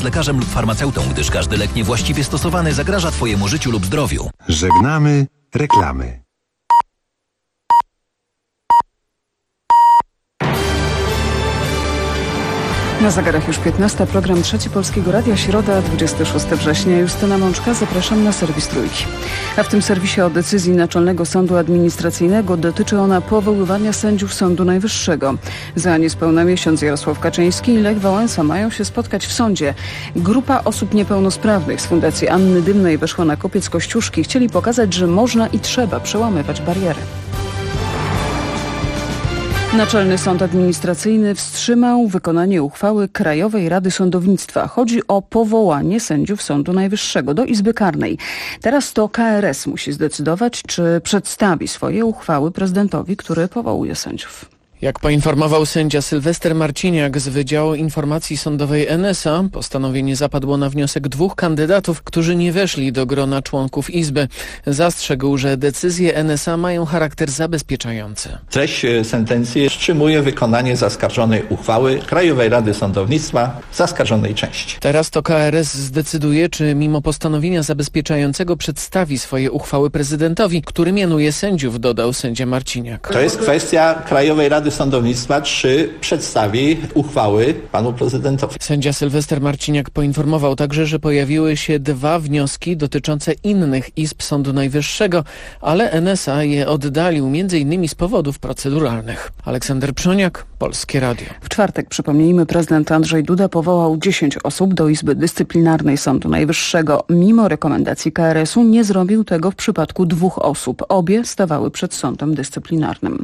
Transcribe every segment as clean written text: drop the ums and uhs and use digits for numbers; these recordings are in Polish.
lekarzem lub farmaceutą, gdyż każdy lek niewłaściwie stosowany zagraża Twojemu życiu lub zdrowiu. Żegnamy reklamy. Na zegarach już 15. Program Trzeci Polskiego Radia, środa, 26 września. Justyna Mączka, zapraszam na serwis Trójki. A w tym serwisie o decyzji Naczelnego Sądu Administracyjnego. Dotyczy ona powoływania sędziów Sądu Najwyższego. Za niespełna miesiąc Jarosław Kaczyński i Lech Wałęsa mają się spotkać w sądzie. Grupa osób niepełnosprawnych z Fundacji Anny Dymnej weszła na kopiec Kościuszki. Chcieli pokazać, że można i trzeba przełamywać bariery. Naczelny Sąd Administracyjny wstrzymał wykonanie uchwały Krajowej Rady Sądownictwa. Chodzi o powołanie sędziów Sądu Najwyższego do Izby Karnej. Teraz to KRS musi zdecydować, czy przedstawi swoje uchwały prezydentowi, który powołuje sędziów. Jak poinformował sędzia Sylwester Marciniak z Wydziału Informacji Sądowej NSA, postanowienie zapadło na wniosek 2 kandydatów, którzy nie weszli do grona członków Izby. Zastrzegł, że decyzje NSA mają charakter zabezpieczający. Treść sentencji wstrzymuje wykonanie zaskarżonej uchwały Krajowej Rady Sądownictwa w zaskarżonej części. Teraz to KRS zdecyduje, czy mimo postanowienia zabezpieczającego przedstawi swoje uchwały prezydentowi, który mianuje sędziów, dodał sędzia Marciniak. To jest kwestia Krajowej Rady Sądownictwa, czy przedstawi uchwały panu prezydentowi. Sędzia Sylwester Marciniak poinformował także, że pojawiły się 2 wnioski dotyczące innych izb Sądu Najwyższego, ale NSA je oddalił m.in. z powodów proceduralnych. Aleksander Przoniak, Polskie Radio. W czwartek, przypomnijmy, prezydent Andrzej Duda powołał 10 osób do Izby Dyscyplinarnej Sądu Najwyższego. Mimo rekomendacji KRS-u nie zrobił tego w przypadku 2 osób. Obie stawały przed sądem dyscyplinarnym.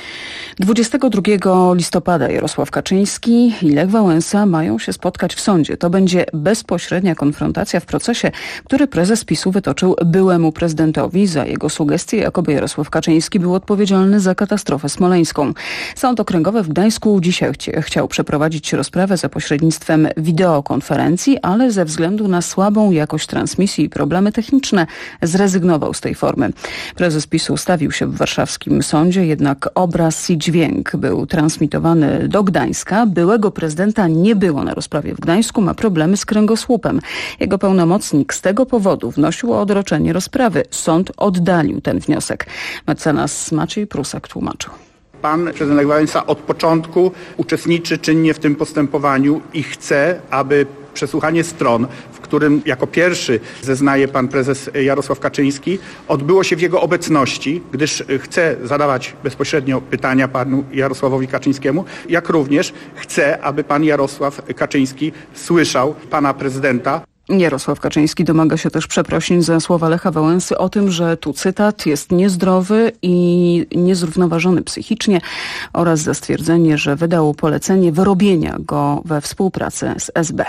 22 listopada Jarosław Kaczyński i Lech Wałęsa mają się spotkać w sądzie. To będzie bezpośrednia konfrontacja w procesie, który prezes PiS-u wytoczył byłemu prezydentowi za jego sugestie, jakoby Jarosław Kaczyński był odpowiedzialny za katastrofę smoleńską. Sąd Okręgowy w Gdańsku dzisiaj chciał przeprowadzić rozprawę za pośrednictwem wideokonferencji, ale ze względu na słabą jakość transmisji i problemy techniczne zrezygnował z tej formy. Prezes PiS-u ustawił się w warszawskim sądzie, jednak obraz i dźwięk był transmitowany do Gdańska. Byłego prezydenta nie było na rozprawie w Gdańsku, ma problemy z kręgosłupem. Jego pełnomocnik z tego powodu wnosił o odroczenie rozprawy. Sąd oddalił ten wniosek. Mecenas Maciej Prusak tłumaczył. Pan prezydent Lech Wałęsa od początku uczestniczy czynnie w tym postępowaniu i chce, aby przesłuchanie stron, w którym jako pierwszy zeznaje pan prezes Jarosław Kaczyński, odbyło się w jego obecności, gdyż chce zadawać bezpośrednio pytania panu Jarosławowi Kaczyńskiemu, jak również chce, aby pan Jarosław Kaczyński słyszał pana prezydenta. Jarosław Kaczyński domaga się też przeprosin za słowa Lecha Wałęsy o tym, że tu cytat jest niezdrowy i niezrównoważony psychicznie oraz za stwierdzenie, że wydał polecenie wyrobienia go we współpracy z SB.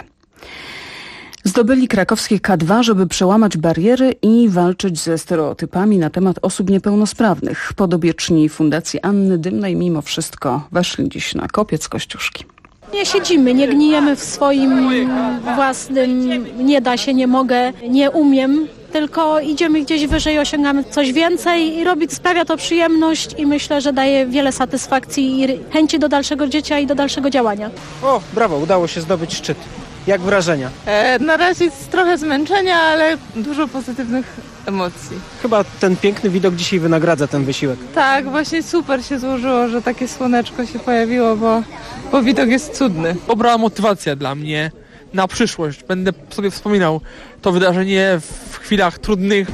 Zdobyli krakowskie K2, żeby przełamać bariery i walczyć ze stereotypami na temat osób niepełnosprawnych. Podobieczni Fundacji Anny Dymnej mimo wszystko weszli dziś na kopiec Kościuszki. Nie siedzimy, nie gnijemy w swoim własnym, nie da się, nie mogę, nie umiem, tylko idziemy gdzieś wyżej, osiągamy coś więcej i sprawia to przyjemność i myślę, że daje wiele satysfakcji i chęci do dalszego życia i do dalszego działania. O, brawo, udało się zdobyć szczyt. Jak wrażenia? Na razie jest trochę zmęczenia, ale dużo pozytywnych emocji. Chyba ten piękny widok dzisiaj wynagradza ten wysiłek. Tak, właśnie super się złożyło, że takie słoneczko się pojawiło, bo widok jest cudny. Dobra motywacja dla mnie na przyszłość. Będę sobie wspominał to wydarzenie w chwilach trudnych.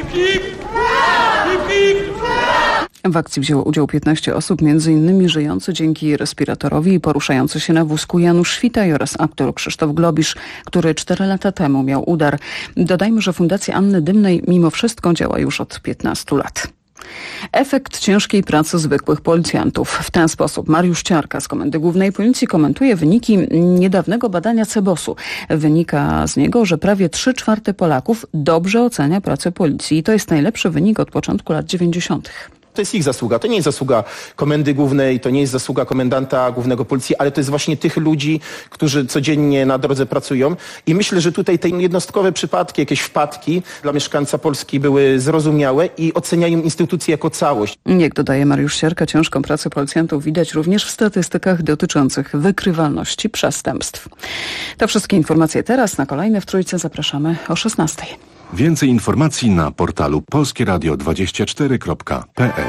W akcji wzięło udział 15 osób, m.in. żyjący dzięki respiratorowi i poruszający się na wózku Janusz Świtaj oraz aktor Krzysztof Globisz, który 4 lata temu miał udar. Dodajmy, że Fundacja Anny Dymnej mimo wszystko działa już od 15 lat. Efekt ciężkiej pracy zwykłych policjantów. W ten sposób Mariusz Ciarka z Komendy Głównej Policji komentuje wyniki niedawnego badania CBOS-u. Wynika z niego, że prawie 3/4 Polaków dobrze ocenia pracę policji i to jest najlepszy wynik od początku lat 90. To jest ich zasługa, to nie jest zasługa Komendy Głównej, to nie jest zasługa komendanta głównego policji, ale to jest właśnie tych ludzi, którzy codziennie na drodze pracują. I myślę, że tutaj te jednostkowe przypadki, jakieś wpadki dla mieszkańca Polski były zrozumiałe i oceniają instytucje jako całość. Jak dodaje Mariusz Sierka, ciężką pracę policjantów widać również w statystykach dotyczących wykrywalności przestępstw. To wszystkie informacje teraz. Na kolejne w Trójce zapraszamy o 16:00. Więcej informacji na portalu polskieradio24.pl.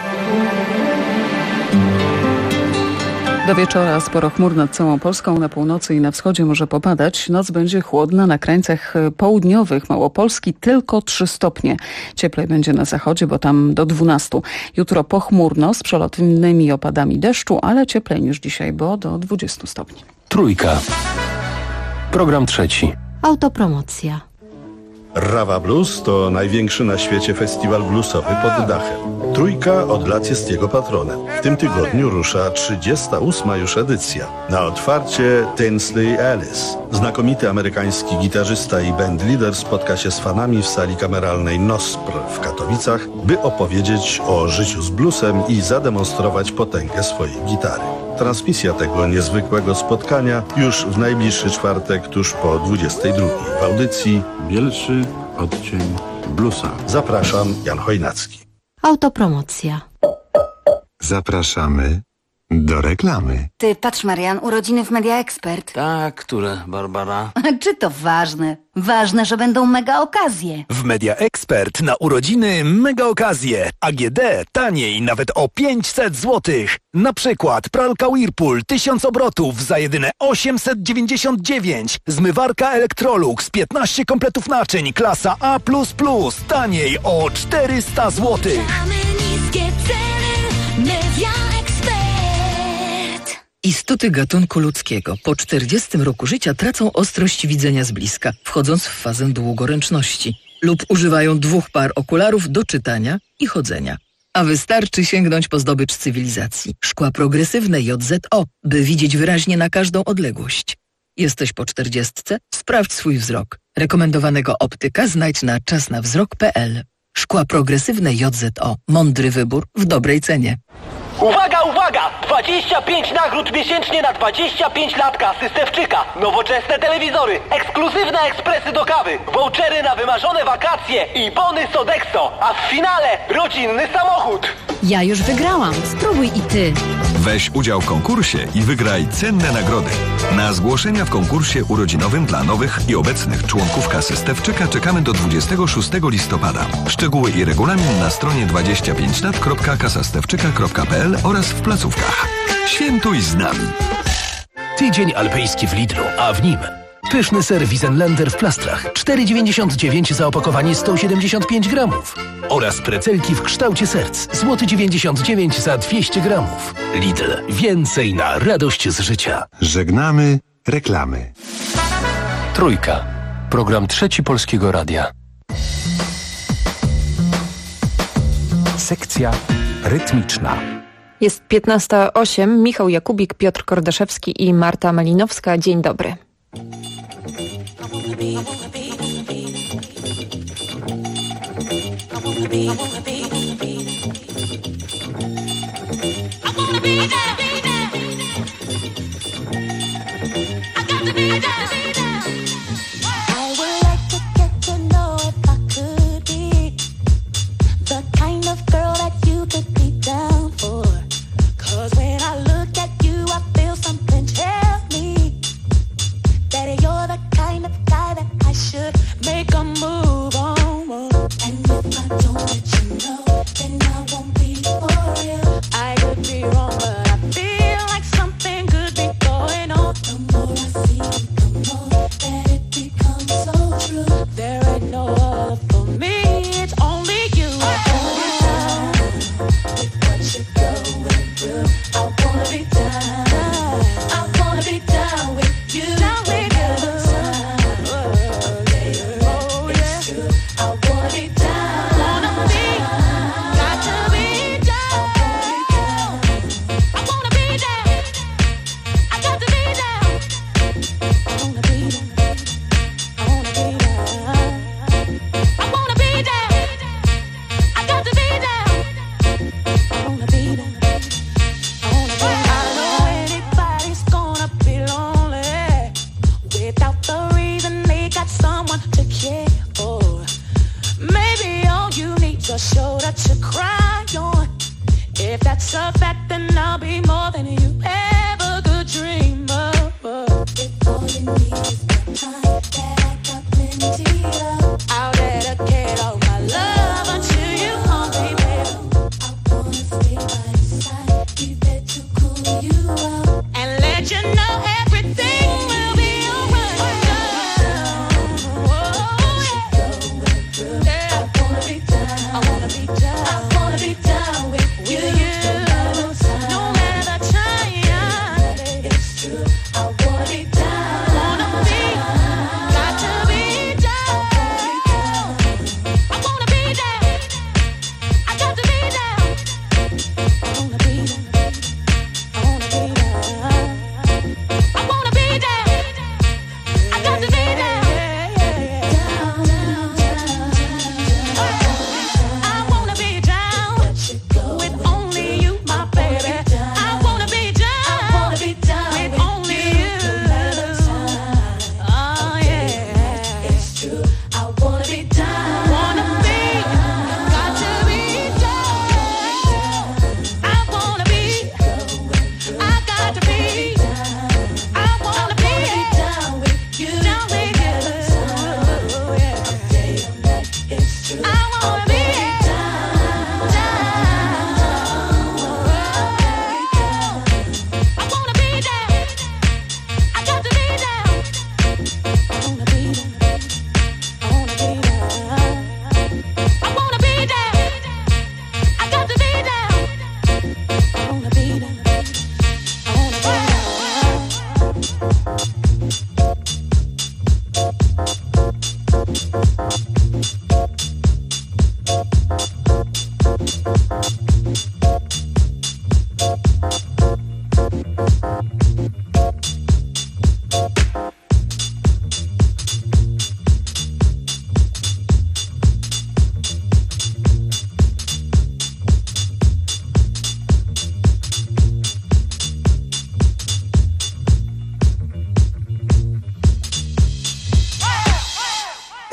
Do wieczora sporo chmur nad całą Polską, na północy i na wschodzie może popadać. Noc będzie chłodna, na krańcach południowych Małopolski tylko 3 stopnie. Cieplej będzie na zachodzie, bo tam do 12. Jutro pochmurno z przelotnymi opadami deszczu, ale cieplej niż dzisiaj, bo do 20 stopni. Trójka. Program trzeci. Autopromocja. Rawa Blues to największy na świecie festiwal bluesowy pod dachem. Trójka od lat jest jego patronem. W tym tygodniu rusza 38. już edycja. Na otwarcie Tinsley Ellis. Znakomity amerykański gitarzysta i bandleader spotka się z fanami w sali kameralnej NOSPR w Katowicach, by opowiedzieć o życiu z bluesem i zademonstrować potęgę swojej gitary. Transmisja tego niezwykłego spotkania już w najbliższy czwartek tuż po 22:00 w audycji Bielszy odcień bluesa. Zapraszam, Jan Chojnacki. Autopromocja. Zapraszamy do reklamy. Ty, patrz Marian, urodziny w Media Expert. Tak, które, Barbara? Czy to ważne? Ważne, że będą mega okazje. W Media Expert na urodziny mega okazje. AGD taniej nawet o 500 zł. Na przykład pralka Whirlpool 1000 obrotów za jedyne 899. Zmywarka Electrolux 15 kompletów naczyń klasa A++ taniej o 400 zł. Mamy niskie ceny. Media Expert. Istoty gatunku ludzkiego po 40 roku życia tracą ostrość widzenia z bliska, wchodząc w fazę długoręczności lub używają 2 par okularów do czytania i chodzenia. A wystarczy sięgnąć po zdobycz cywilizacji. Szkła progresywne JZO, by widzieć wyraźnie na każdą odległość. Jesteś po 40? Sprawdź swój wzrok. Rekomendowanego optyka znajdź na czasnawzrok.pl. Szkła progresywne JZO. Mądry wybór w dobrej cenie. Uwaga, uwaga! 25 nagród miesięcznie na 25 lat kasy Stefczyka. Nowoczesne telewizory, ekskluzywne ekspresy do kawy, vouchery na wymarzone wakacje i bony Sodexo. A w finale rodzinny samochód. Ja już wygrałam. Spróbuj i ty. Weź udział w konkursie i wygraj cenne nagrody. Na zgłoszenia w konkursie urodzinowym dla nowych i obecnych członków kasy Stefczyka czekamy do 26 listopada. Szczegóły i regulamin na stronie 25lat.kasastewczyka.pl oraz w placówkach. Świętuj z nami. Tydzień alpejski w Lidlu, a w nim pyszny ser Wiesenländer w plastrach 4,99 za opakowanie 175 gramów oraz precelki w kształcie serc złoty 99 za 200 gramów. Lidl. Więcej na radość z życia. Żegnamy reklamy. Trójka. Program trzeci Polskiego Radia. Sekcja rytmiczna. Jest 15:08. Michał Jakubik, Piotr Kordaszewski i Marta Malinowska. Dzień dobry. Make a move on, and if I don't let you know.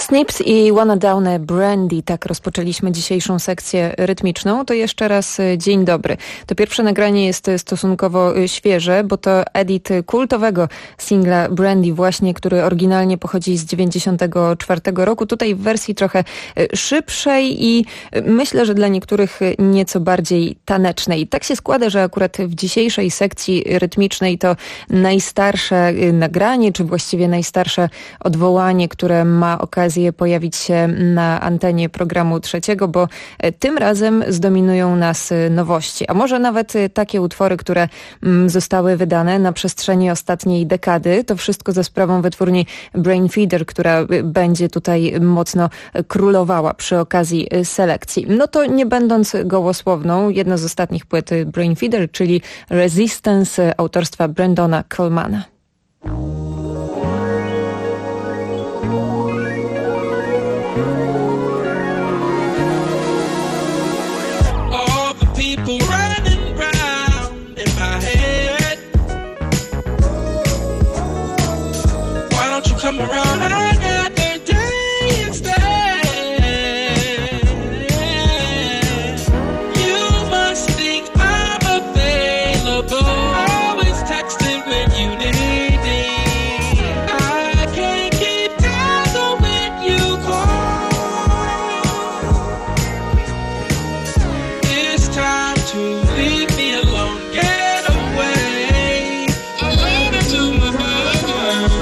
Snips i Wanna Down a Brandy, tak rozpoczęliśmy dzisiejszą sekcję rytmiczną. To jeszcze raz dzień dobry. To pierwsze nagranie jest stosunkowo świeże, bo to edit kultowego singla Brandy właśnie, który oryginalnie pochodzi z 94 roku. Tutaj w wersji trochę szybszej i myślę, że dla niektórych nieco bardziej tanecznej. Tak się składa, że akurat w dzisiejszej sekcji rytmicznej to najstarsze nagranie, czy właściwie najstarsze odwołanie, które ma okazję pojawić się na antenie programu trzeciego, bo tym razem zdominują nas nowości, a może nawet takie utwory, które zostały wydane na przestrzeni ostatniej dekady. To wszystko za sprawą wytwórni Brainfeeder, która będzie tutaj mocno królowała przy okazji selekcji. No to nie będąc gołosłowną, jedna z ostatnich płyt Brainfeeder, czyli Resistance autorstwa Brendona Colemana. Come around, I got their day instead. You must think I'm available, always texting when you need me. I can't keep tabs when you call. It's time to leave me alone, get away. I run into my mother.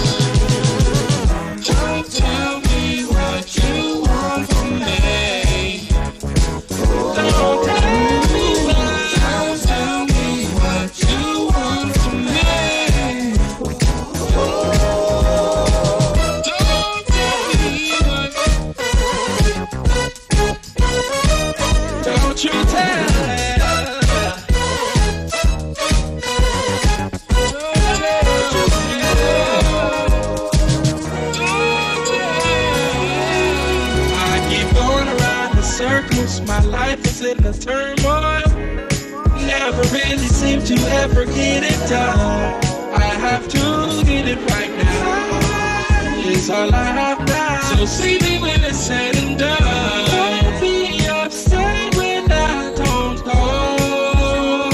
Tell me what you want from me. Don't tell me why. Tell me what you want from me. Don't tell me what. Don't you tell. Circles, my life is in a turmoil. Never really seem to ever get it done. I have to get it right now. It's all I have now. So see me when it's said and done. Don't be upset when I don't call.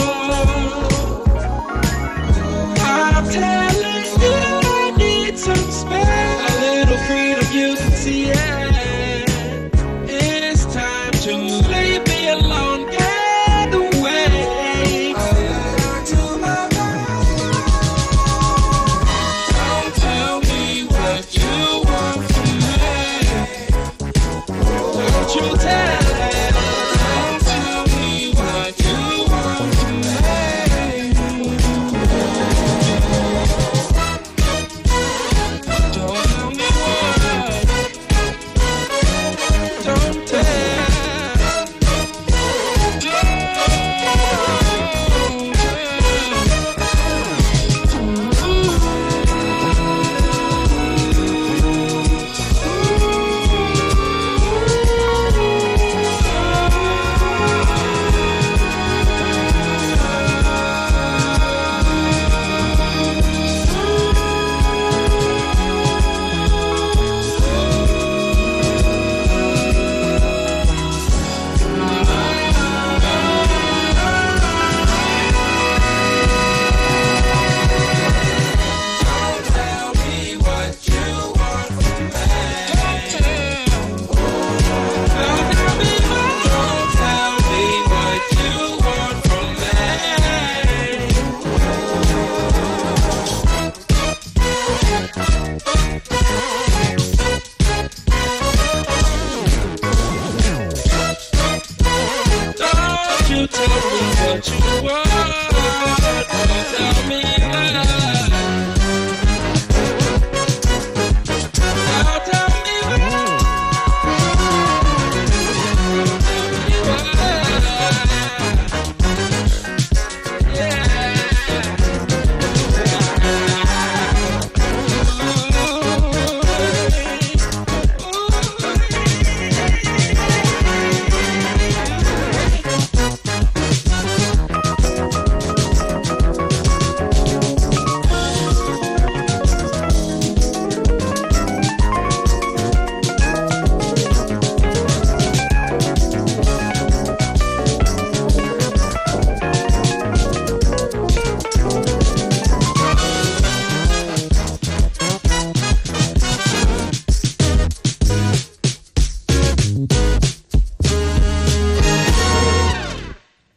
I'm telling you I need some space. A little freedom, you can see it. To leave me alone, get away. To my mind. Don't tell me what you want from me. Don't you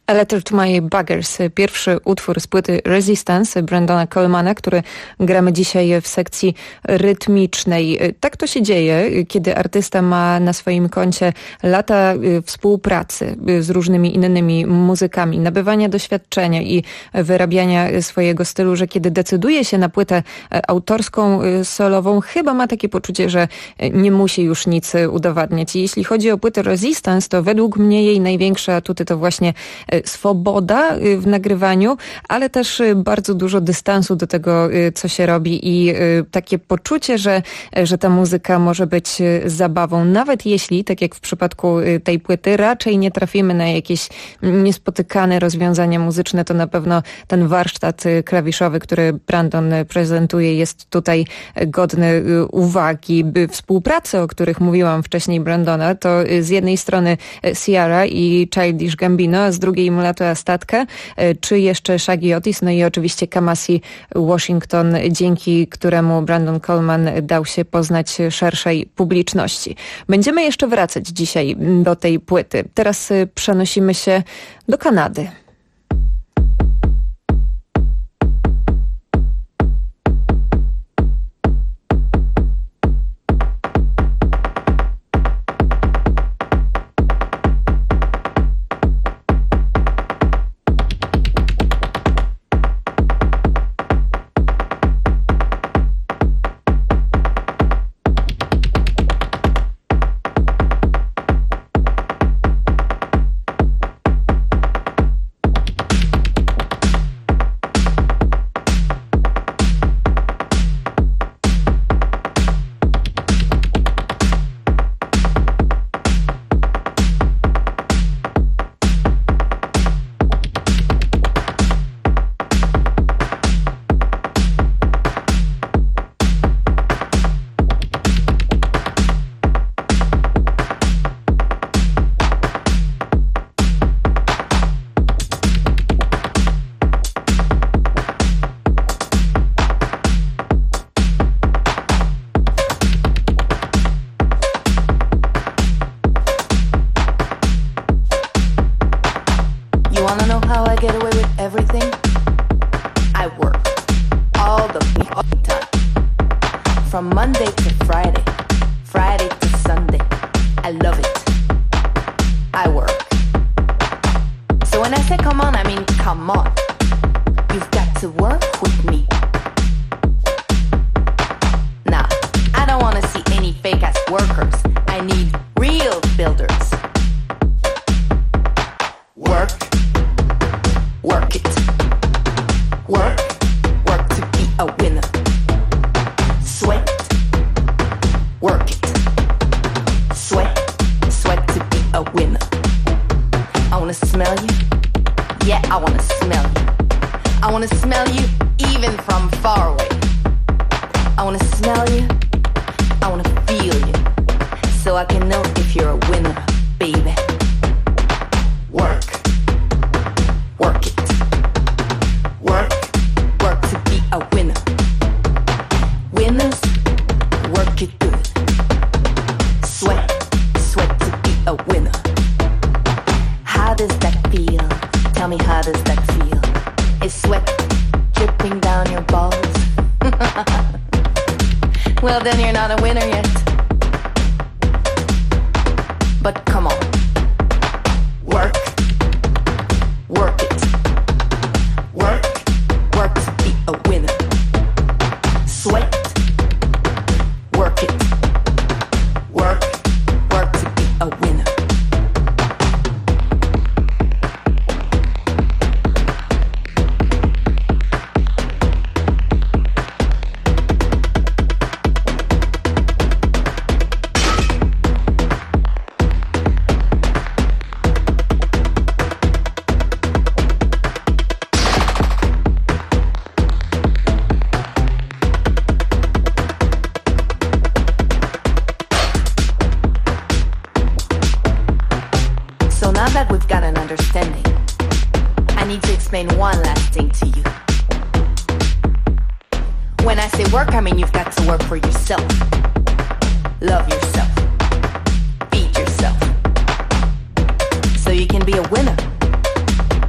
A Letter to My Buggers, pierwszy utwór z płyty Resistance Brandona Colemana, który gramy dzisiaj w sekcji rytmicznej. Tak to się dzieje, kiedy artysta ma na swoim koncie lata współpracy z różnymi innymi muzykami, nabywania doświadczenia i wyrabiania swojego stylu, że kiedy decyduje się na płytę autorską, solową, chyba ma takie poczucie, że nie musi już nic udowadniać. I jeśli chodzi o płytę Resistance, to według mnie jej największe atuty to właśnie swoboda w nagrywaniu, ale też bardzo dużo dystansu do tego, co się robi i takie poczucie, że ta muzyka może być zabawą. Nawet jeśli, tak jak w przypadku tej płyty, raczej nie trafimy na jakieś niespotykane rozwiązania muzyczne, to na pewno ten warsztat klawiszowy, który Brandon prezentuje, jest tutaj godny uwagi. Współpracy, o których mówiłam wcześniej Brandona, to z jednej strony Ciara i Childish Gambino, a z drugiej Mulatto Astatke, czy jeszcze Shaggy Otis, no i oczywiście Kamasi Washington, dzięki któremu Brandon Coleman dał się poznać szerszej publiczności. Będziemy jeszcze wracać dzisiaj do tej płyty. Teraz przenosimy się do Kanady. From Monday to Friday, Friday to Sunday, I love it. I work. So when I say come on, I mean come on. You've got to work with me. Nah, I don't want to see any fake-ass workers. I need real builders. Work. Work it. Work. Work to be a winner. Sweat. Work it. Sweat. Sweat to be a winner. I wanna smell you. Yeah, I wanna smell you. I wanna smell you even from far away. I wanna smell you. I wanna feel you. So I can know if you're a winner, baby. Work. Work it. Work. Work to be a winner. Winners, work it good. Sweat. Sweat to be a winner. How does that feel? Tell me, how does that feel? Is sweat dripping down your balls? Well, then you're not a winner yet. But come on. Work. Work it. Work. Work to be a winner. Sweat. Work it. Work. Work to be a winner. So now that we've got an understanding, I need to explain one last thing to you. When I say work, I mean you've got to work for yourself. Love yourself. Feed yourself. So you can be a winner.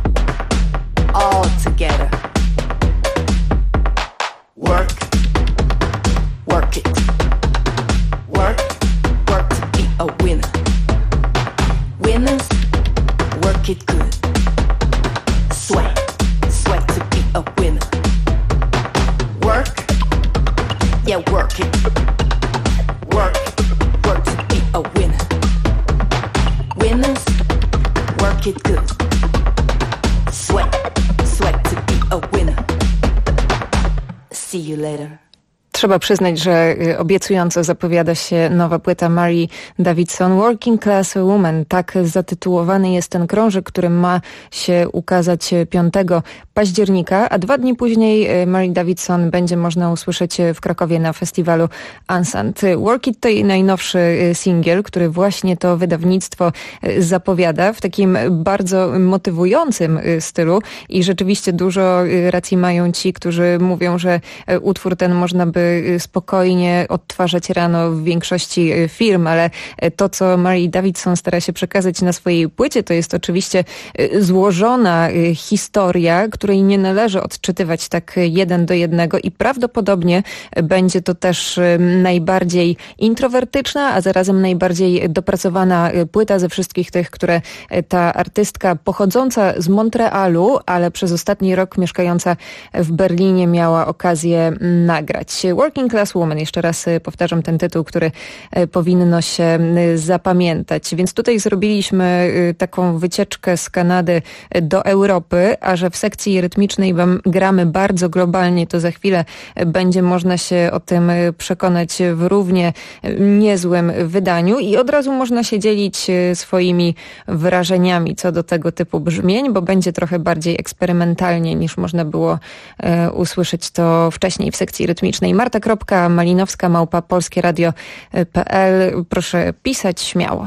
See you later. Trzeba przyznać, że obiecująco zapowiada się nowa płyta Mary Davidson, Working Class Woman. Tak zatytułowany jest ten krążek, który ma się ukazać 5 października, a 2 dni później Mary Davidson będzie można usłyszeć w Krakowie na festiwalu Unsant. Work It to jej najnowszy singiel, który właśnie to wydawnictwo zapowiada w takim bardzo motywującym stylu i rzeczywiście dużo racji mają ci, którzy mówią, że utwór ten można by spokojnie odtwarzać rano w większości firm, ale to, co Mary Davidson stara się przekazać na swojej płycie, to jest oczywiście złożona historia, której nie należy odczytywać tak 1 do 1 i prawdopodobnie będzie to też najbardziej introwertyczna, a zarazem najbardziej dopracowana płyta ze wszystkich tych, które ta artystka pochodząca z Montrealu, ale przez ostatni rok mieszkająca w Berlinie miała okazję nagrać. Working Class Woman, jeszcze raz powtarzam ten tytuł, który powinno się zapamiętać. Więc tutaj zrobiliśmy taką wycieczkę z Kanady do Europy, a że w sekcji rytmicznej gramy bardzo globalnie, to za chwilę będzie można się o tym przekonać w równie niezłym wydaniu i od razu można się dzielić swoimi wrażeniami co do tego typu brzmień, bo będzie trochę bardziej eksperymentalnie niż można było usłyszeć to wcześniej w sekcji rytmicznej. Marta.malinowska@polskieradio.pl. Proszę pisać śmiało.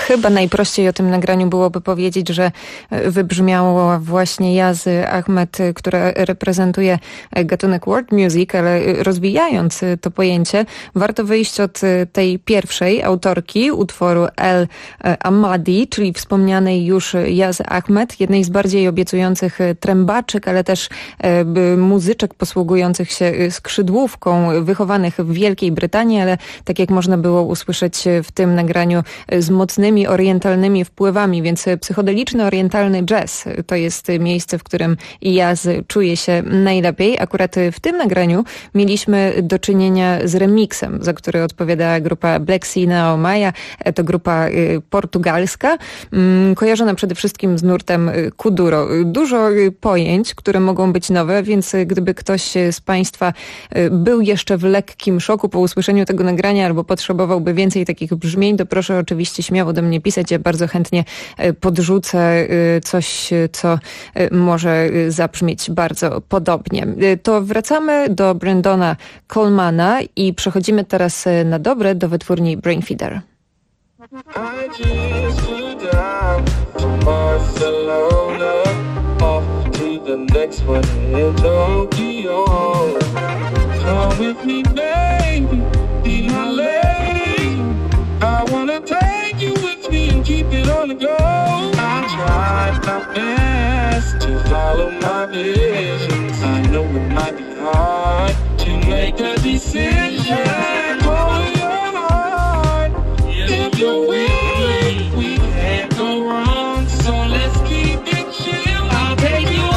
chyba najprościej o tym nagraniu byłoby powiedzieć, że wybrzmiała właśnie Yaz Ahmed, która reprezentuje gatunek world music, ale rozwijając to pojęcie, warto wyjść od tej pierwszej autorki utworu El Amadi, czyli wspomnianej już Yaz Ahmed, jednej z bardziej obiecujących trębaczek, ale też muzyczek posługujących się skrzydłówką, wychowanych w Wielkiej Brytanii, ale tak jak można było usłyszeć w tym nagraniu, z mocnymi orientalnymi wpływami, więc psychodeliczny orientalny jazz to jest miejsce, w którym Yaz czuje się najlepiej. Akurat w tym nagraniu mieliśmy do czynienia z remixem, za który odpowiada grupa Black Sea Nao Maya. To grupa portugalska, kojarzona przede wszystkim z nurtem kuduro. Dużo pojęć, które mogą być nowe, więc gdyby ktoś z Państwa był jeszcze w lekkim szoku po usłyszeniu tego nagrania albo potrzebowałby więcej takich brzmień, to proszę oczywiście śmiało do mnie pisać. Ja bardzo chętnie podrzucę coś, co może zabrzmieć bardzo podobnie. To wracamy do Brendona Colemana i przechodzimy teraz na dobre do wytwórni Brainfeeder. I just flew down to Barcelona, off to the next one in Tokyo. Come with me, baby, be my lady. I wanna take you with me and keep it on the go. I tried my best to follow my visions. I know it might be hard to make a decision. Follow your heart. If you're willing, we can't go wrong. So let's keep it chill. I'll take you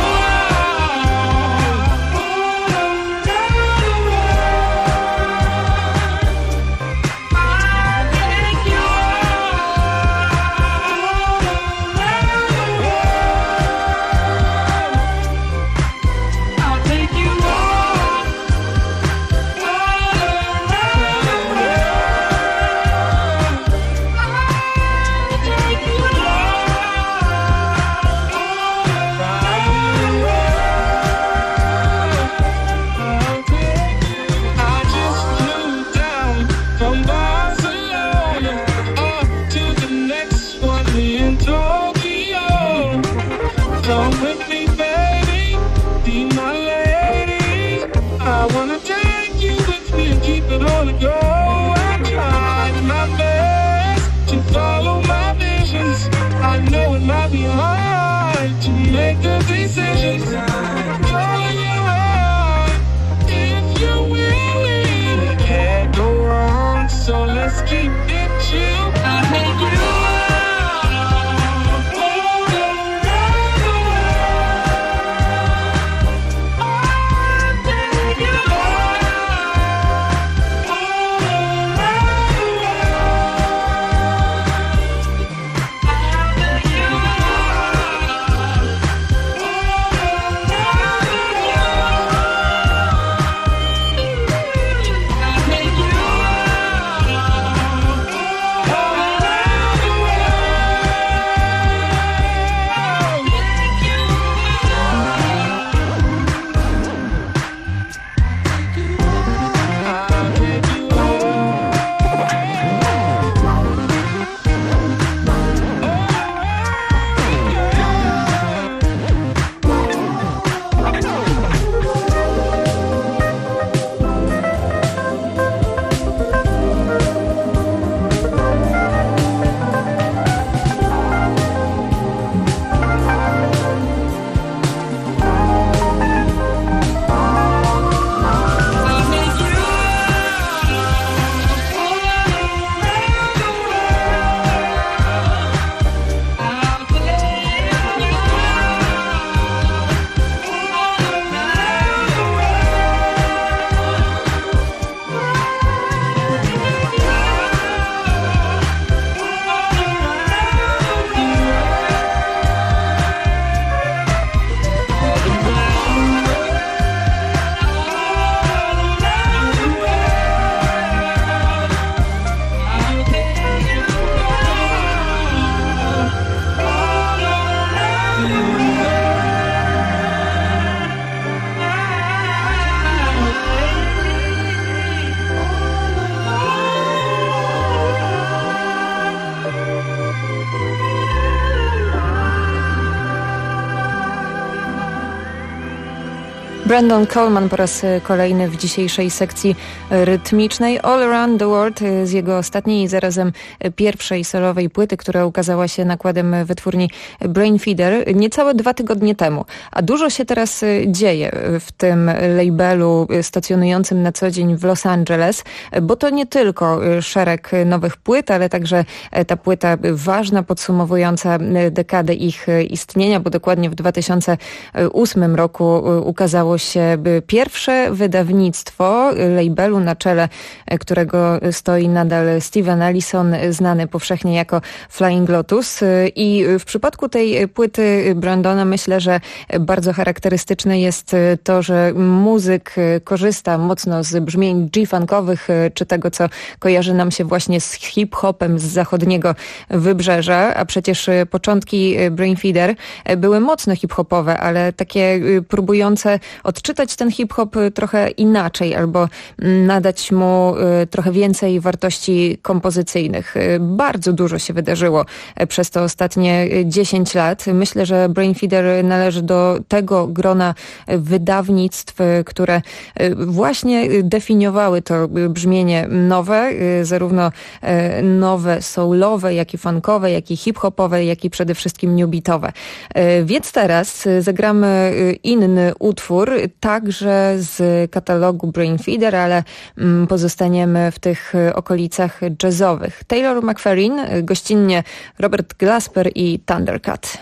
Brandon Coleman po raz kolejny w dzisiejszej sekcji rytmicznej All Around the World z jego ostatniej i zarazem pierwszej solowej płyty, która ukazała się nakładem wytwórni Brainfeeder niecałe 2 tygodnie temu. A dużo się teraz dzieje w tym labelu stacjonującym na co dzień w Los Angeles, bo to nie tylko szereg nowych płyt, ale także ta płyta ważna, podsumowująca dekadę ich istnienia, bo dokładnie w 2008 roku ukazało się pierwsze wydawnictwo labelu, na czele którego stoi nadal Steven Allison, znany powszechnie jako Flying Lotus. I w przypadku tej płyty Brandona myślę, że bardzo charakterystyczne jest to, że muzyk korzysta mocno z brzmień G-funkowych, czy tego, co kojarzy nam się właśnie z hip-hopem z zachodniego wybrzeża, a przecież początki Brainfeeder były mocno hip-hopowe, ale takie próbujące odczytać ten hip-hop trochę inaczej albo nadać mu trochę więcej wartości kompozycyjnych. Bardzo dużo się wydarzyło przez te ostatnie 10 lat. Myślę, że Brainfeeder należy do tego grona wydawnictw, które właśnie definiowały to brzmienie nowe, zarówno nowe soulowe, jak i funkowe, jak i hip-hopowe, jak i przede wszystkim new beatowe. Więc teraz zagramy inny utwór, także z katalogu Brainfeeder, ale pozostaniemy w tych okolicach jazzowych. Taylor McFerrin, gościnnie Robert Glasper i Thundercat.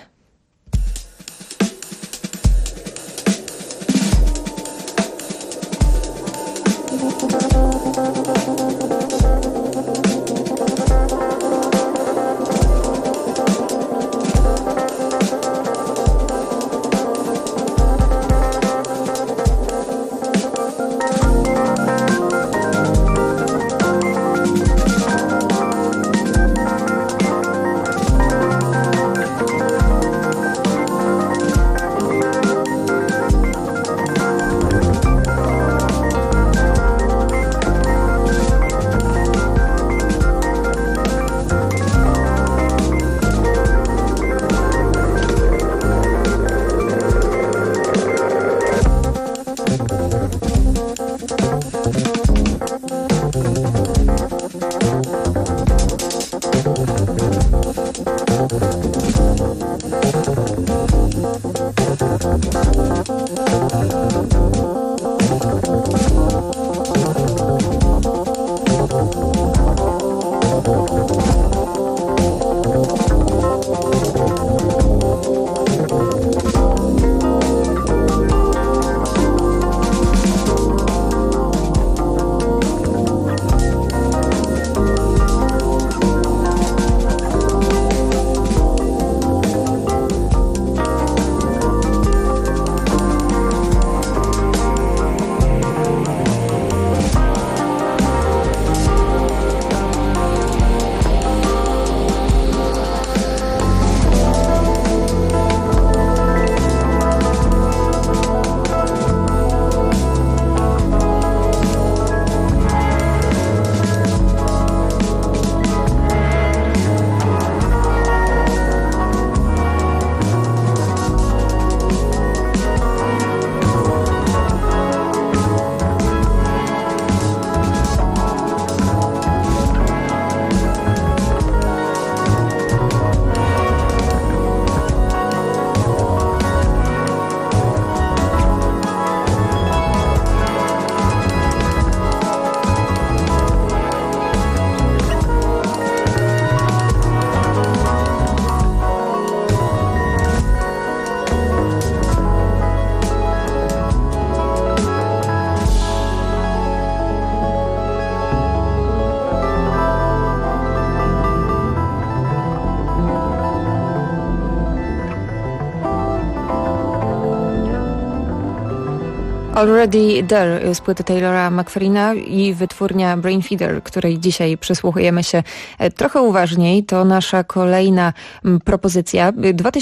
Already There z płyty Taylora McFerrina i wytwórnia Brainfeeder, której dzisiaj przysłuchujemy się trochę uważniej. To nasza kolejna propozycja.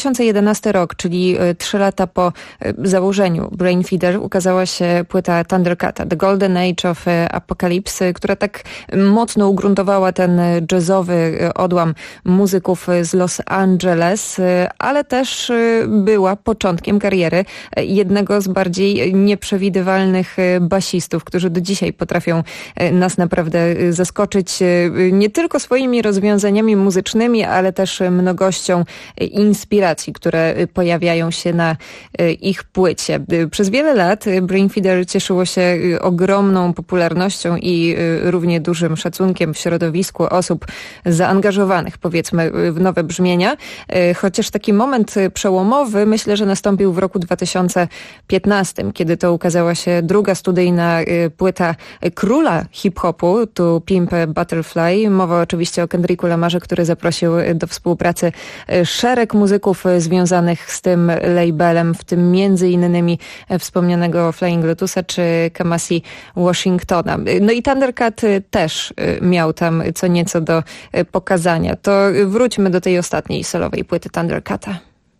2011 rok, czyli 3 lata po założeniu Brainfeeder, ukazała się płyta Thundercata, The Golden Age of Apocalypse, która tak mocno ugruntowała ten jazzowy odłam muzyków z Los Angeles, ale też była początkiem kariery jednego z bardziej nieprzewidywalnych nieprzewidywalnych basistów, którzy do dzisiaj potrafią nas naprawdę zaskoczyć nie tylko swoimi rozwiązaniami muzycznymi, ale też mnogością inspiracji, które pojawiają się na ich płycie. Przez wiele lat Brainfeeder cieszyło się ogromną popularnością i równie dużym szacunkiem w środowisku osób zaangażowanych, powiedzmy, w nowe brzmienia. Chociaż taki moment przełomowy myślę, że nastąpił w roku 2015, kiedy to ukazała się druga studyjna płyta króla hip-hopu, To Pimp a Butterfly. Mowa oczywiście o Kendricku Lamarze, który zaprosił do współpracy szereg muzyków związanych z tym labelem, w tym między innymi wspomnianego Flying Lotusa czy Kamasi Washingtona. No i Thundercat też miał tam co nieco do pokazania. To wróćmy do tej ostatniej solowej płyty Thundercata.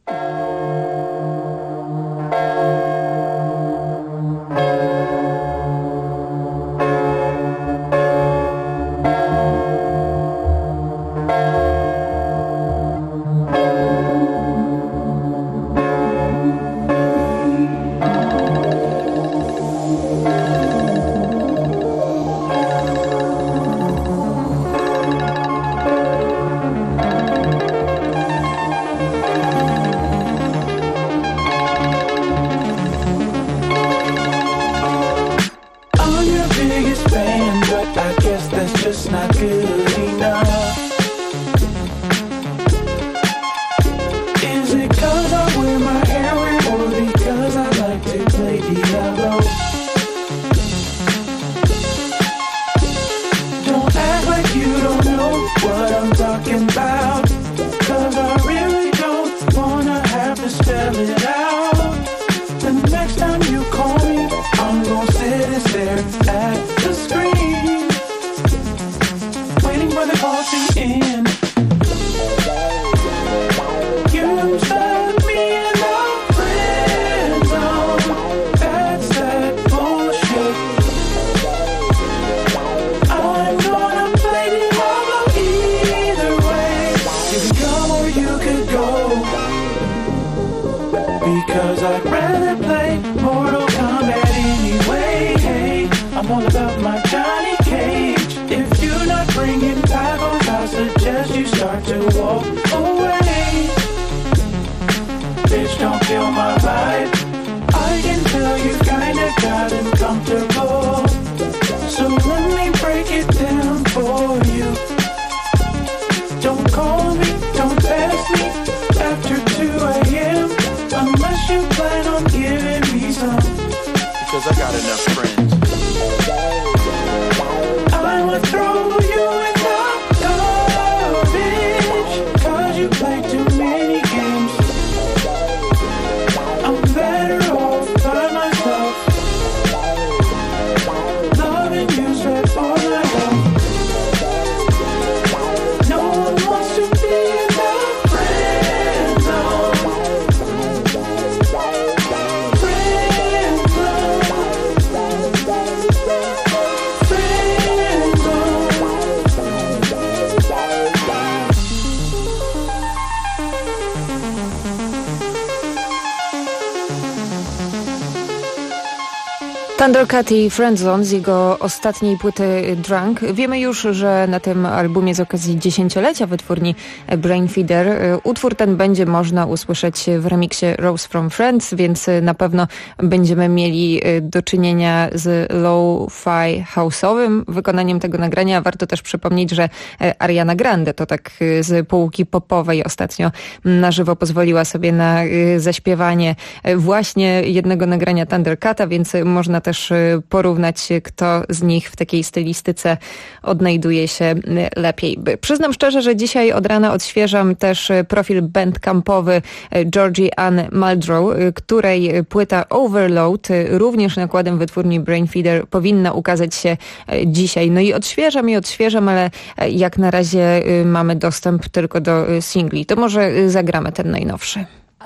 Thundercat i Friendzone z jego ostatniej płyty Drunk. Wiemy już, że na tym albumie z okazji 10-lecia wytwórni Brainfeeder utwór ten będzie można usłyszeć w remiksie Rose from Friends, więc na pewno będziemy mieli do czynienia z low-fi house'owym wykonaniem tego nagrania. Warto też przypomnieć, że Ariana Grande to tak z półki popowej ostatnio na żywo pozwoliła sobie na zaśpiewanie właśnie jednego nagrania Thundercata, więc można też porównać, kto z nich w takiej stylistyce odnajduje się lepiej. Przyznam szczerze, że dzisiaj od rana odświeżam też profil bandcampowy Georgie Ann Muldrow, której płyta Overload, również nakładem wytwórni Brainfeeder, powinna ukazać się dzisiaj. No i odświeżam, ale jak na razie mamy dostęp tylko do singli. To może zagramy ten najnowszy.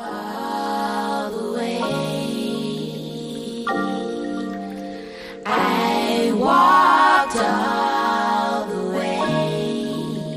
Walked all the way,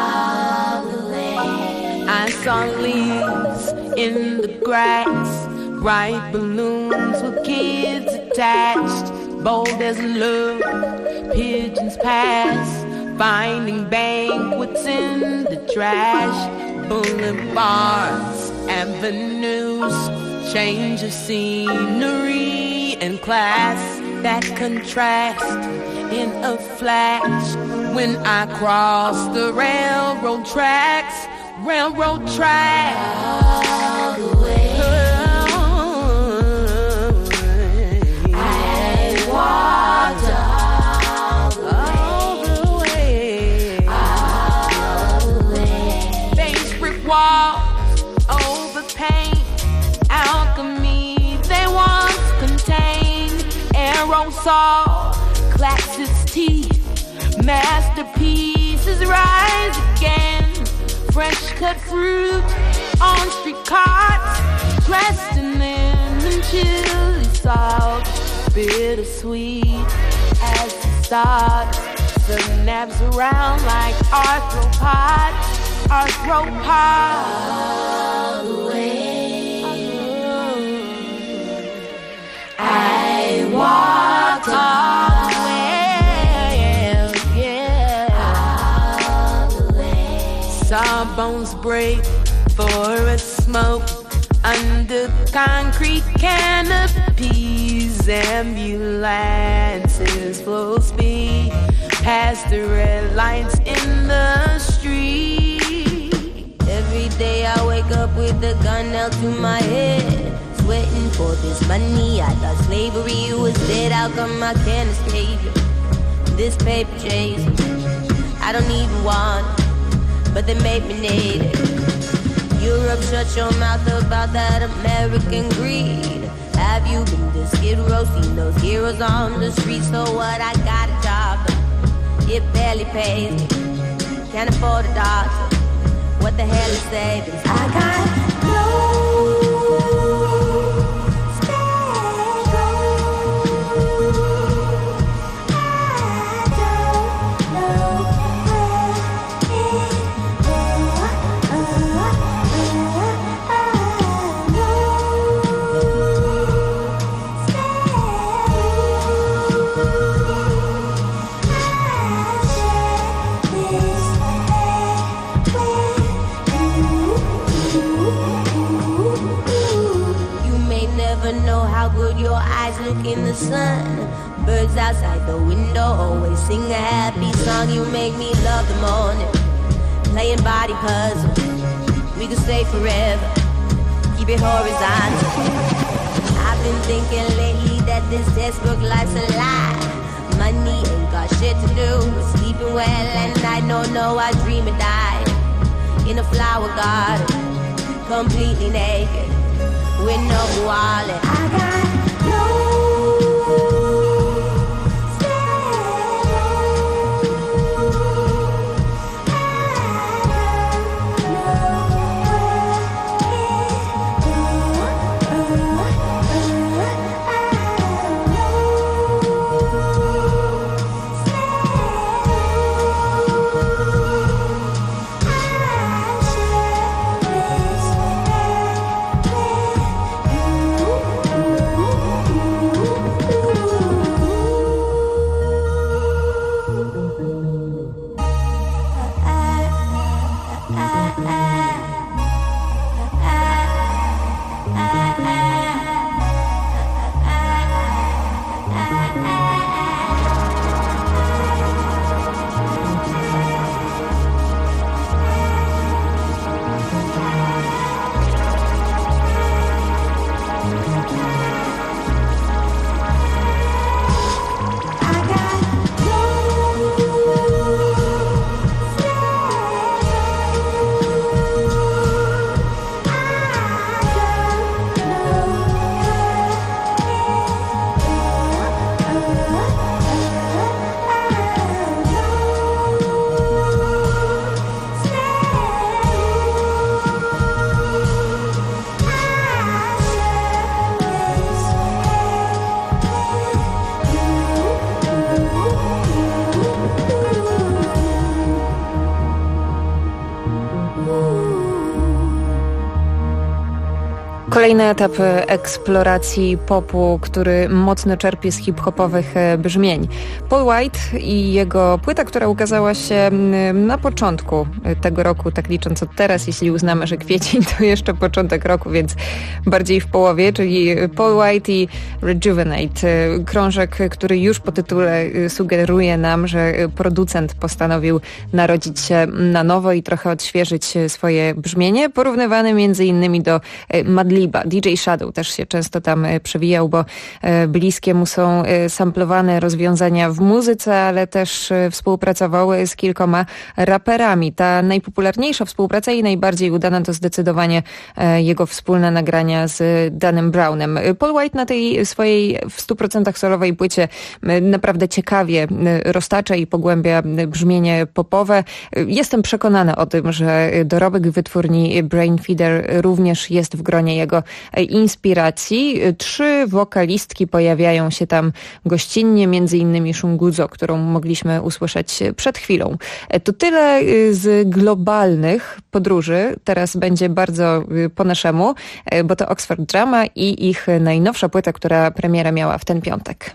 all the way. I saw leaves in the grass Bright balloons with kids attached, bold as love, pigeons pass, finding banquets in the trash, boulevards, avenues, change of scenery and class that contrast in a flash when I cross the railroad tracks. All the way. I walked all the way. All the way. Face brick wall over paint, alchemy they once contained. Aerosol clacks its teeth, masterpieces rise again. Fresh cut fruit on street carts, dressed in lemon chili salt, bittersweet as it starts. Synapse around like arthropods. All the way. I walked all the way. Sawbones break for a smoke under concrete canopies. Ambulances full speed past the red lights in the street. Every day I wake up with a gun nailed to my head, sweating for this money. I thought slavery was dead. How come I can't escape it? This paper chase, I don't even want it, but they made me need it. Europe, shut your mouth about that American greed. Have you been to Skid Row, seen those heroes on the street? So what, I got a job, it barely pays me, can't afford a doctor, what the hell is savings? I got look in the sun. Birds outside the window always sing a happy song. You make me love the morning, playing body puzzle. We could stay forever, keep it horizontal. I've been thinking lately that this textbook life's a lie. Money ain't got shit to do with sleeping well at night. No, I dream of dying in a flower garden, completely naked, with no wallet. I got Kolejny etap eksploracji popu, który mocno czerpie z hip-hopowych brzmień. Paul White i jego płyta, która ukazała się na początku tego roku, tak licząc od teraz, jeśli uznamy, że kwiecień to jeszcze początek roku, więc bardziej w połowie, czyli Paul White i Rejuvenate. Krążek, który już po tytule sugeruje nam, że producent postanowił narodzić się na nowo i trochę odświeżyć swoje brzmienie, porównywany między innymi do Madliba. DJ Shadow też się często tam przewijał, bo bliskie mu są samplowane rozwiązania w muzyce, ale też współpracował z kilkoma raperami. Ta najpopularniejsza współpraca i najbardziej udana to zdecydowanie jego wspólne nagrania z Danem Brownem. Paul White na tej swojej w 100% solowej płycie naprawdę ciekawie roztacza i pogłębia brzmienie popowe. Jestem przekonana o tym, że dorobek wytwórni Brainfeeder również jest w gronie jego inspiracji. 3 wokalistki pojawiają się tam gościnnie, między innymi Shungudzo, którą mogliśmy usłyszeć przed chwilą. To tyle z globalnych podróży. Teraz będzie bardzo po naszemu, bo to Oxford Drama i ich najnowsza płyta, która premierę miała w ten piątek.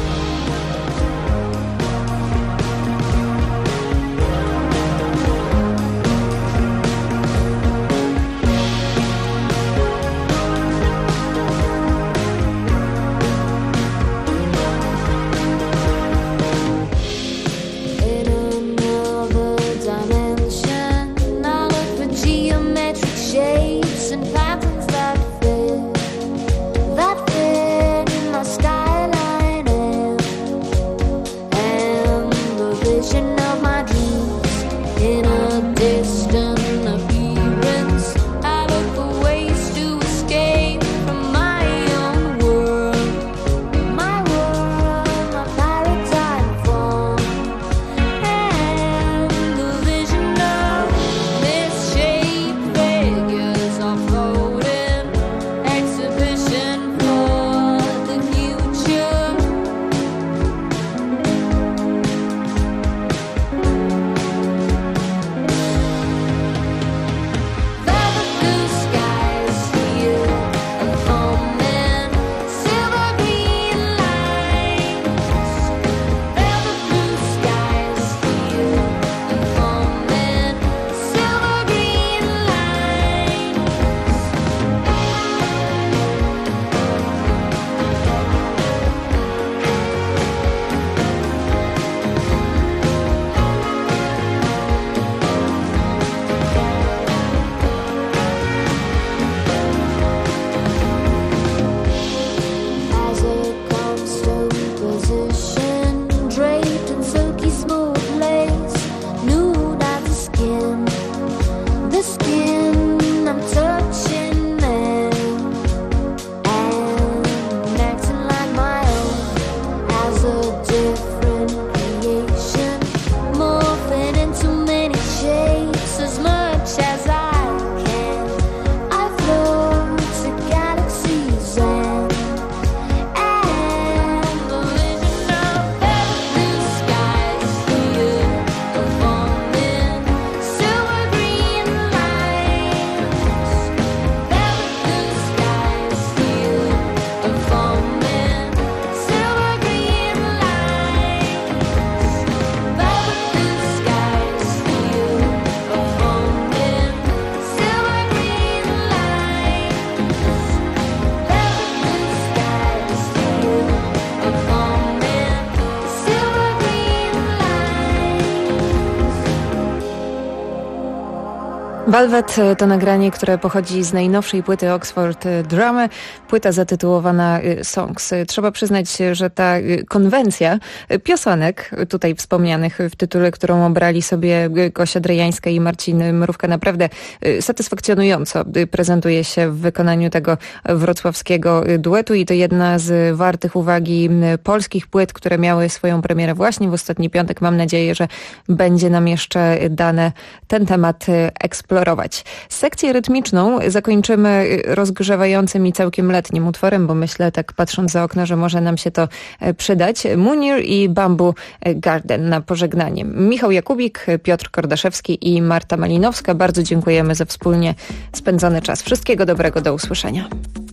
Velvet to nagranie, które pochodzi z najnowszej płyty Oxford Drama, płyta zatytułowana Songs. Trzeba przyznać, że ta konwencja piosenek, tutaj wspomnianych w tytule, którą obrali sobie Gosia Drejańska i Marcin Mrówka, naprawdę satysfakcjonująco prezentuje się w wykonaniu tego wrocławskiego duetu i to jedna z wartych uwagi polskich płyt, które miały swoją premierę właśnie w ostatni piątek. Mam nadzieję, że będzie nam jeszcze dane ten temat eksploracji kolorować. Sekcję rytmiczną zakończymy rozgrzewającym i całkiem letnim utworem, bo myślę, tak patrząc za okno, że może nam się to przydać. Munir i Bamboo Garden na pożegnanie. Michał Jakubik, Piotr Kordaszewski i Marta Malinowska. Bardzo dziękujemy za wspólnie spędzony czas. Wszystkiego dobrego, do usłyszenia.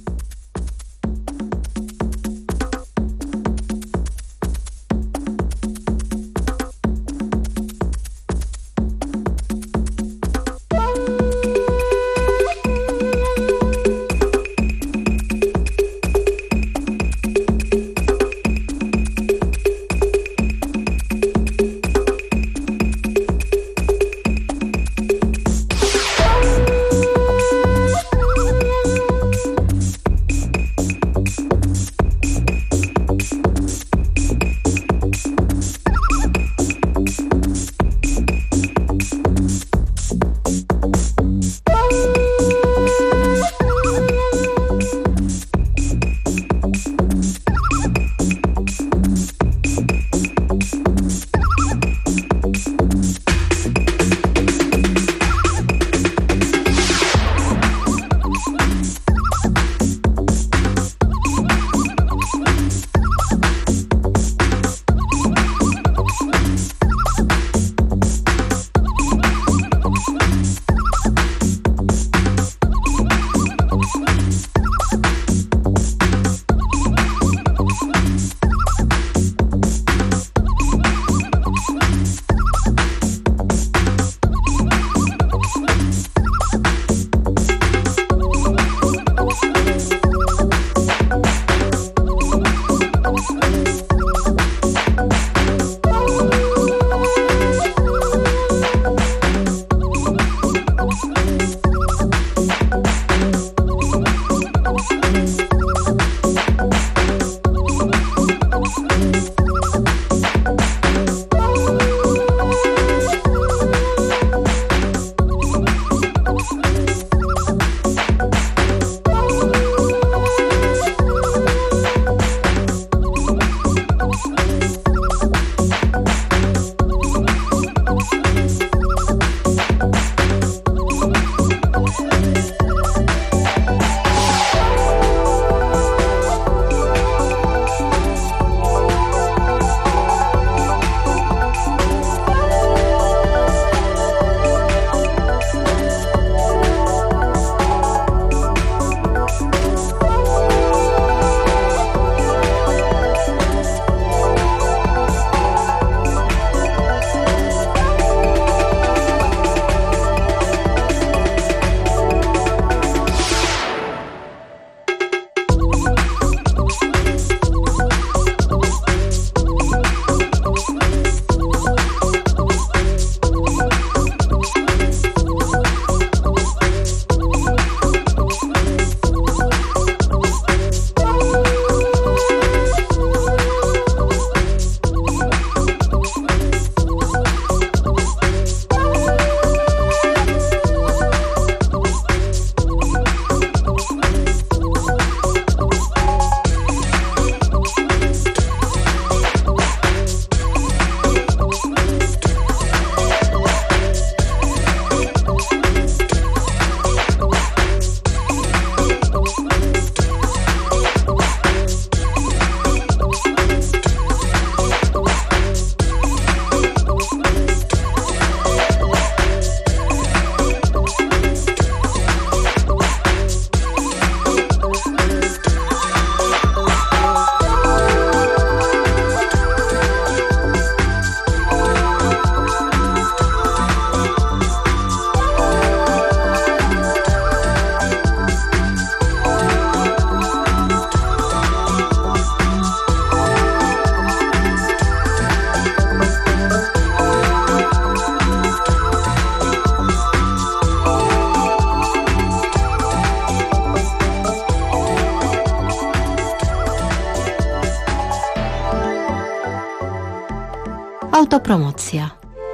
Autopromocja.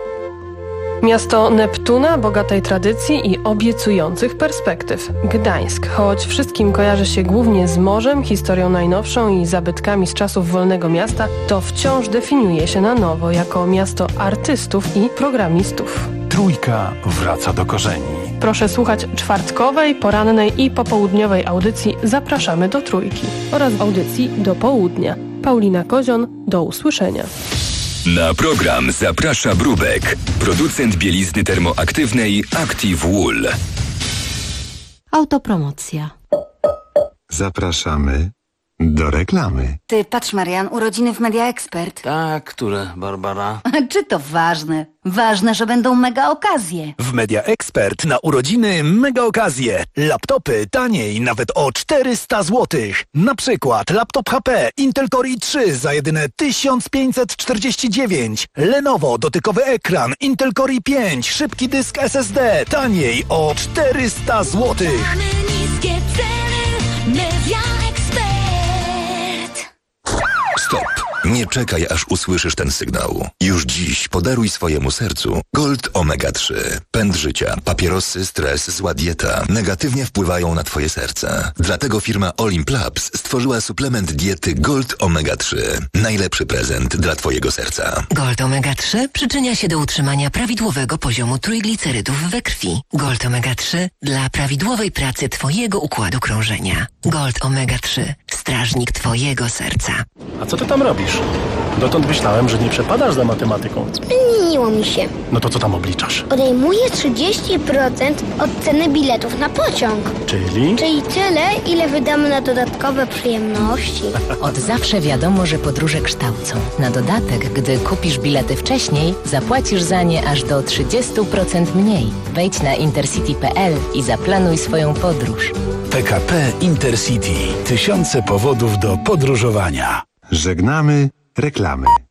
Miasto Neptuna, bogatej tradycji i obiecujących perspektyw. Gdańsk, choć wszystkim kojarzy się głównie z morzem, historią najnowszą i zabytkami z czasów wolnego miasta, to wciąż definiuje się na nowo jako miasto artystów i programistów. Trójka wraca do korzeni. Proszę słuchać czwartkowej, porannej i popołudniowej audycji Zapraszamy do Trójki oraz audycji Do Południa. Paulina Kozion, do usłyszenia. Na program zaprasza Brubek, producent bielizny termoaktywnej Active Wool. Autopromocja. Zapraszamy do reklamy. Ty, patrz Marian, urodziny w Media Expert. Tak, które, Barbara? Czy to ważne? Ważne, że będą mega okazje. W Media Expert na urodziny mega okazje. Laptopy taniej nawet o 400 zł. Na przykład laptop HP Intel Core i3 za jedyne 1549. Lenovo dotykowy ekran Intel Core i5, szybki dysk SSD taniej o 400 zł. Niskie ceny, Media Expert. Stop! Nie czekaj, aż usłyszysz ten sygnał. Już dziś podaruj swojemu sercu Gold Omega 3. Pęd życia, papierosy, stres, zła dieta negatywnie wpływają na twoje serce. Dlatego firma Olimp Labs stworzyła suplement diety Gold Omega 3. Najlepszy prezent dla twojego serca. Gold Omega 3 przyczynia się do utrzymania prawidłowego poziomu trójglicerydów we krwi. Gold Omega 3 dla prawidłowej pracy twojego układu krążenia. Gold Omega 3. Strażnik twojego serca. A co ty tam robisz? Dotąd myślałem, że nie przepadasz za matematyką. Zmieniło mi się. No to co tam obliczasz? Odejmuję 30% od ceny biletów na pociąg. Czyli? Czyli tyle, ile wydamy na dodatkowe przyjemności. Od zawsze wiadomo, że podróże kształcą. Na dodatek, gdy kupisz bilety wcześniej, zapłacisz za nie aż do 30% mniej. Wejdź na intercity.pl i zaplanuj swoją podróż. PKP Intercity. Tysiące powodów do podróżowania. Żegnamy reklamy.